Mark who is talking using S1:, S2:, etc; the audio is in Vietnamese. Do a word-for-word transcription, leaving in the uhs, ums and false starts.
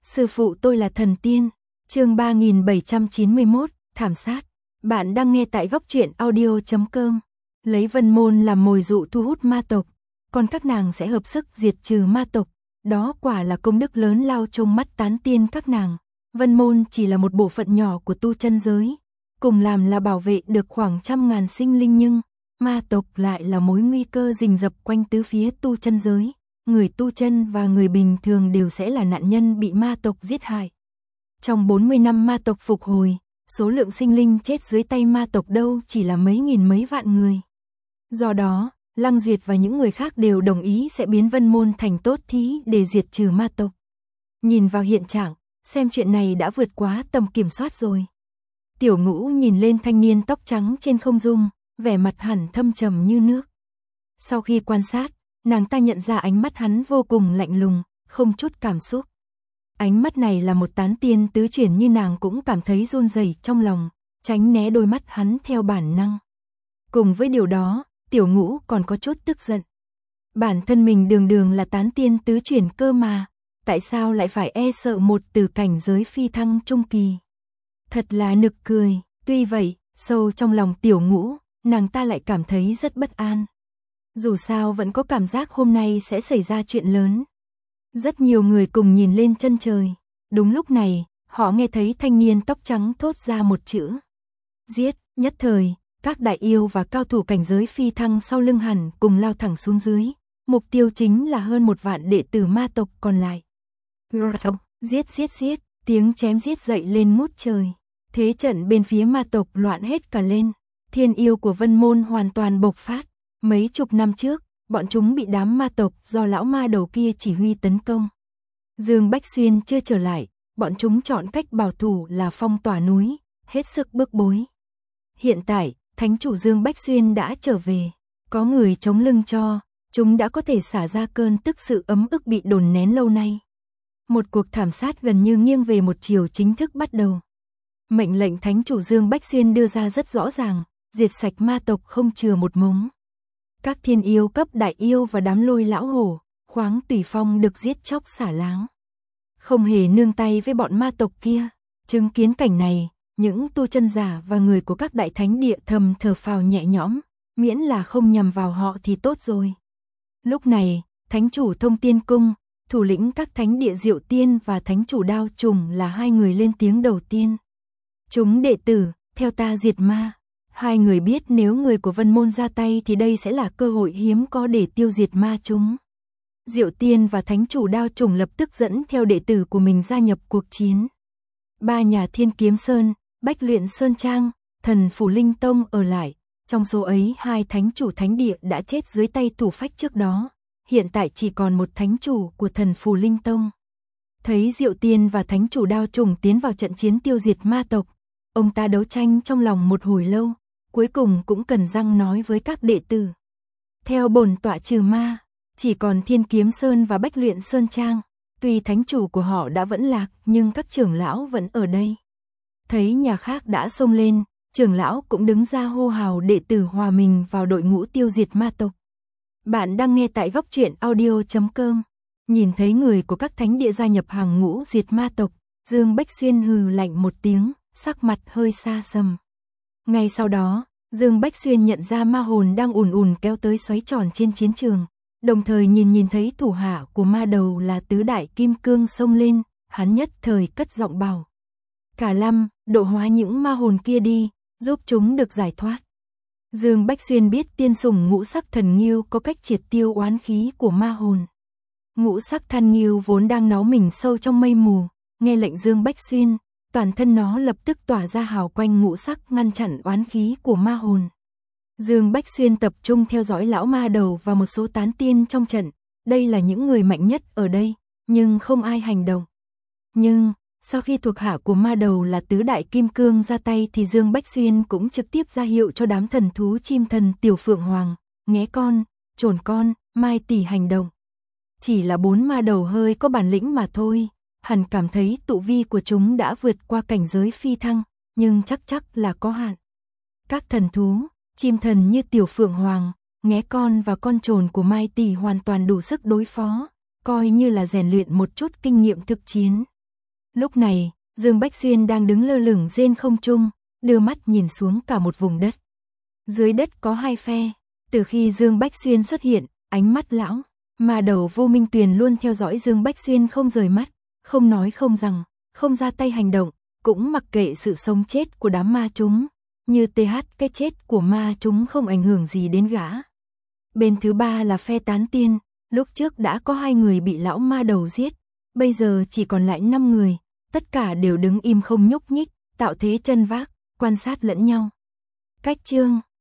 S1: Sư phụ tôi là thần tiên. Chương ba nghìn bảy trăm chín mươi mốt, thảm sát. Bạn đang nghe tại góc truyện audio chấm com. Lấy Vân Môn làm mồi dụ thu hút ma tộc, còn các nàng sẽ hợp sức diệt trừ ma tộc. Đó quả là công đức lớn lao trong mắt tán tiên các nàng. Vân Môn chỉ là một bộ phận nhỏ của tu chân giới, cùng làm là bảo vệ được khoảng trăm ngàn sinh linh, nhưng ma tộc lại là mối nguy cơ rình rập quanh tứ phía tu chân giới. Người tu chân và người bình thường đều sẽ là nạn nhân bị ma tộc giết hại. Trong bốn mươi năm ma tộc phục hồi, số lượng sinh linh chết dưới tay ma tộc đâu chỉ là mấy nghìn mấy vạn người. Do đó, Lăng Duyệt và những người khác đều đồng ý sẽ biến Vân Môn thành tốt thí để diệt trừ ma tộc. Nhìn vào hiện trạng, xem chuyện này đã vượt quá tầm kiểm soát rồi. Tiểu Ngũ nhìn lên thanh niên tóc trắng trên không trung, vẻ mặt hẳn thâm trầm như nước. Sau khi quan sát, nàng ta nhận ra ánh mắt hắn vô cùng lạnh lùng, không chút cảm xúc. Ánh mắt này là một tán tiên tứ chuyển như nàng cũng cảm thấy run rẩy trong lòng, tránh né đôi mắt hắn theo bản năng. Cùng với điều đó, Tiểu Ngũ còn có chút tức giận. Bản thân mình đường đường là tán tiên tứ chuyển cơ mà, tại sao lại phải e sợ một từ cảnh giới phi thăng trung kỳ? Thật là nực cười. Tuy vậy, sâu trong lòng Tiểu Ngũ, nàng ta lại cảm thấy rất bất an. Dù sao vẫn có cảm giác hôm nay sẽ xảy ra chuyện lớn. Rất nhiều người cùng nhìn lên chân trời. Đúng lúc này, họ nghe thấy thanh niên tóc trắng thốt ra một chữ. Giết. Nhất thời, các đại yêu và cao thủ cảnh giới phi thăng sau lưng hẳn cùng lao thẳng xuống dưới. Mục tiêu chính là hơn một vạn đệ tử ma tộc còn lại. Giết giết giết, tiếng chém giết dậy lên ngút trời. Thế trận bên phía ma tộc loạn hết cả lên. Thiên yêu của Vân Môn hoàn toàn bộc phát. Mấy chục năm trước, bọn chúng bị đám ma tộc do lão ma đầu kia chỉ huy tấn công. Dương Bách Xuyên chưa trở lại, bọn chúng chọn cách bảo thủ là phong tỏa núi, hết sức bức bối. Hiện tại, thánh chủ Dương Bách Xuyên đã trở về, có người chống lưng cho, chúng đã có thể xả ra cơn tức sự ấm ức bị đồn nén lâu nay. Một cuộc thảm sát gần như nghiêng về một chiều chính thức bắt đầu. Mệnh lệnh thánh chủ Dương Bách Xuyên đưa ra rất rõ ràng, diệt sạch ma tộc không chừa một mống. Các thiên yêu cấp đại yêu và đám lôi lão hổ, khoáng tùy phong được giết chóc xả láng. Không hề nương tay với bọn ma tộc kia. Chứng kiến cảnh này, những tu chân giả và người của các đại thánh địa thầm thở phào nhẹ nhõm, miễn là không nhằm vào họ thì tốt rồi. Lúc này, thánh chủ Thông Tiên Cung, thủ lĩnh các thánh địa Diệu Tiên và thánh chủ Đao Trùng là hai người lên tiếng đầu tiên. Chúng đệ tử, theo ta diệt ma. Hai người biết nếu người của Vân Môn ra tay thì đây sẽ là cơ hội hiếm có để tiêu diệt ma chúng. Diệu Tiên và thánh chủ Đao Trùng lập tức dẫn theo đệ tử của mình gia nhập cuộc chiến. Ba nhà Thiên Kiếm Sơn, Bách Luyện Sơn Trang, Thần Phủ Linh Tông ở lại. Trong số ấy hai thánh chủ thánh địa đã chết dưới tay thủ phách trước đó. Hiện tại chỉ còn một thánh chủ của Thần Phủ Linh Tông. Thấy Diệu Tiên và thánh chủ Đao Trùng tiến vào trận chiến tiêu diệt ma tộc, ông ta đấu tranh trong lòng một hồi lâu, cuối cùng cũng cần răng nói với các đệ tử. Theo bổn tọa trừ ma, chỉ còn Thiên Kiếm Sơn và Bách Luyện Sơn Trang, tuy thánh chủ của họ đã vẫn lạc nhưng các trưởng lão vẫn ở đây. Thấy nhà khác đã xông lên, trưởng lão cũng đứng ra hô hào đệ tử hòa mình vào đội ngũ tiêu diệt ma tộc. Bạn đang nghe tại góc truyện audio chấm com. Nhìn thấy người của các thánh địa gia nhập hàng ngũ diệt ma tộc, Dương Bách Xuyên hừ lạnh một tiếng, sắc mặt hơi xa sầm. Ngay sau đó, Dương Bách Xuyên nhận ra ma hồn đang ùn ùn kéo tới xoáy tròn trên chiến trường, đồng thời nhìn nhìn thấy thủ hạ của ma đầu là tứ đại kim cương xông lên, hắn nhất thời cất giọng bảo. Cả Lâm, độ hóa những ma hồn kia đi, giúp chúng được giải thoát. Dương Bách Xuyên biết tiên sủng ngũ sắc thần nghiêu có cách triệt tiêu oán khí của ma hồn. Ngũ sắc thần nghiêu vốn đang náu mình sâu trong mây mù, nghe lệnh Dương Bách Xuyên, toàn thân nó lập tức tỏa ra hào quanh ngũ sắc ngăn chặn oán khí của ma hồn. Dương Bách Xuyên tập trung theo dõi lão ma đầu và một số tán tiên trong trận, đây là những người mạnh nhất ở đây, nhưng không ai hành động. Nhưng, sau khi thuộc hạ của ma đầu là tứ đại kim cương ra tay thì Dương Bách Xuyên cũng trực tiếp ra hiệu cho đám thần thú chim thần Tiểu Phượng Hoàng, Nghé Con, Trồn Con, Mai Tỷ hành động. Chỉ là bốn ma đầu hơi có bản lĩnh mà thôi. Hẳn cảm thấy tụ vi của chúng đã vượt qua cảnh giới phi thăng, nhưng chắc chắc là có hạn. Các thần thú, chim thần như Tiểu Phượng Hoàng, Nghé Con và con trồn của Mai Tỷ hoàn toàn đủ sức đối phó, coi như là rèn luyện một chút kinh nghiệm thực chiến. Lúc này, Dương Bách Xuyên đang đứng lơ lửng trên không trung, đưa mắt nhìn xuống cả một vùng đất. Dưới đất có hai phe, từ khi Dương Bách Xuyên xuất hiện, ánh mắt lão ma đầu Vô Minh Tuyền luôn theo dõi Dương Bách Xuyên không rời mắt, không nói không rằng, không ra tay hành động, cũng mặc kệ sự sống chết của đám ma chúng, như th cái chết của ma chúng không ảnh hưởng gì đến gã. Bên thứ ba là phe Tán Tiên, lúc trước đã có hai người bị lão ma đầu giết, bây giờ chỉ còn lại năm người, tất cả đều đứng im không nhúc nhích, tạo thế chân vác, quan sát lẫn nhau. Cách chương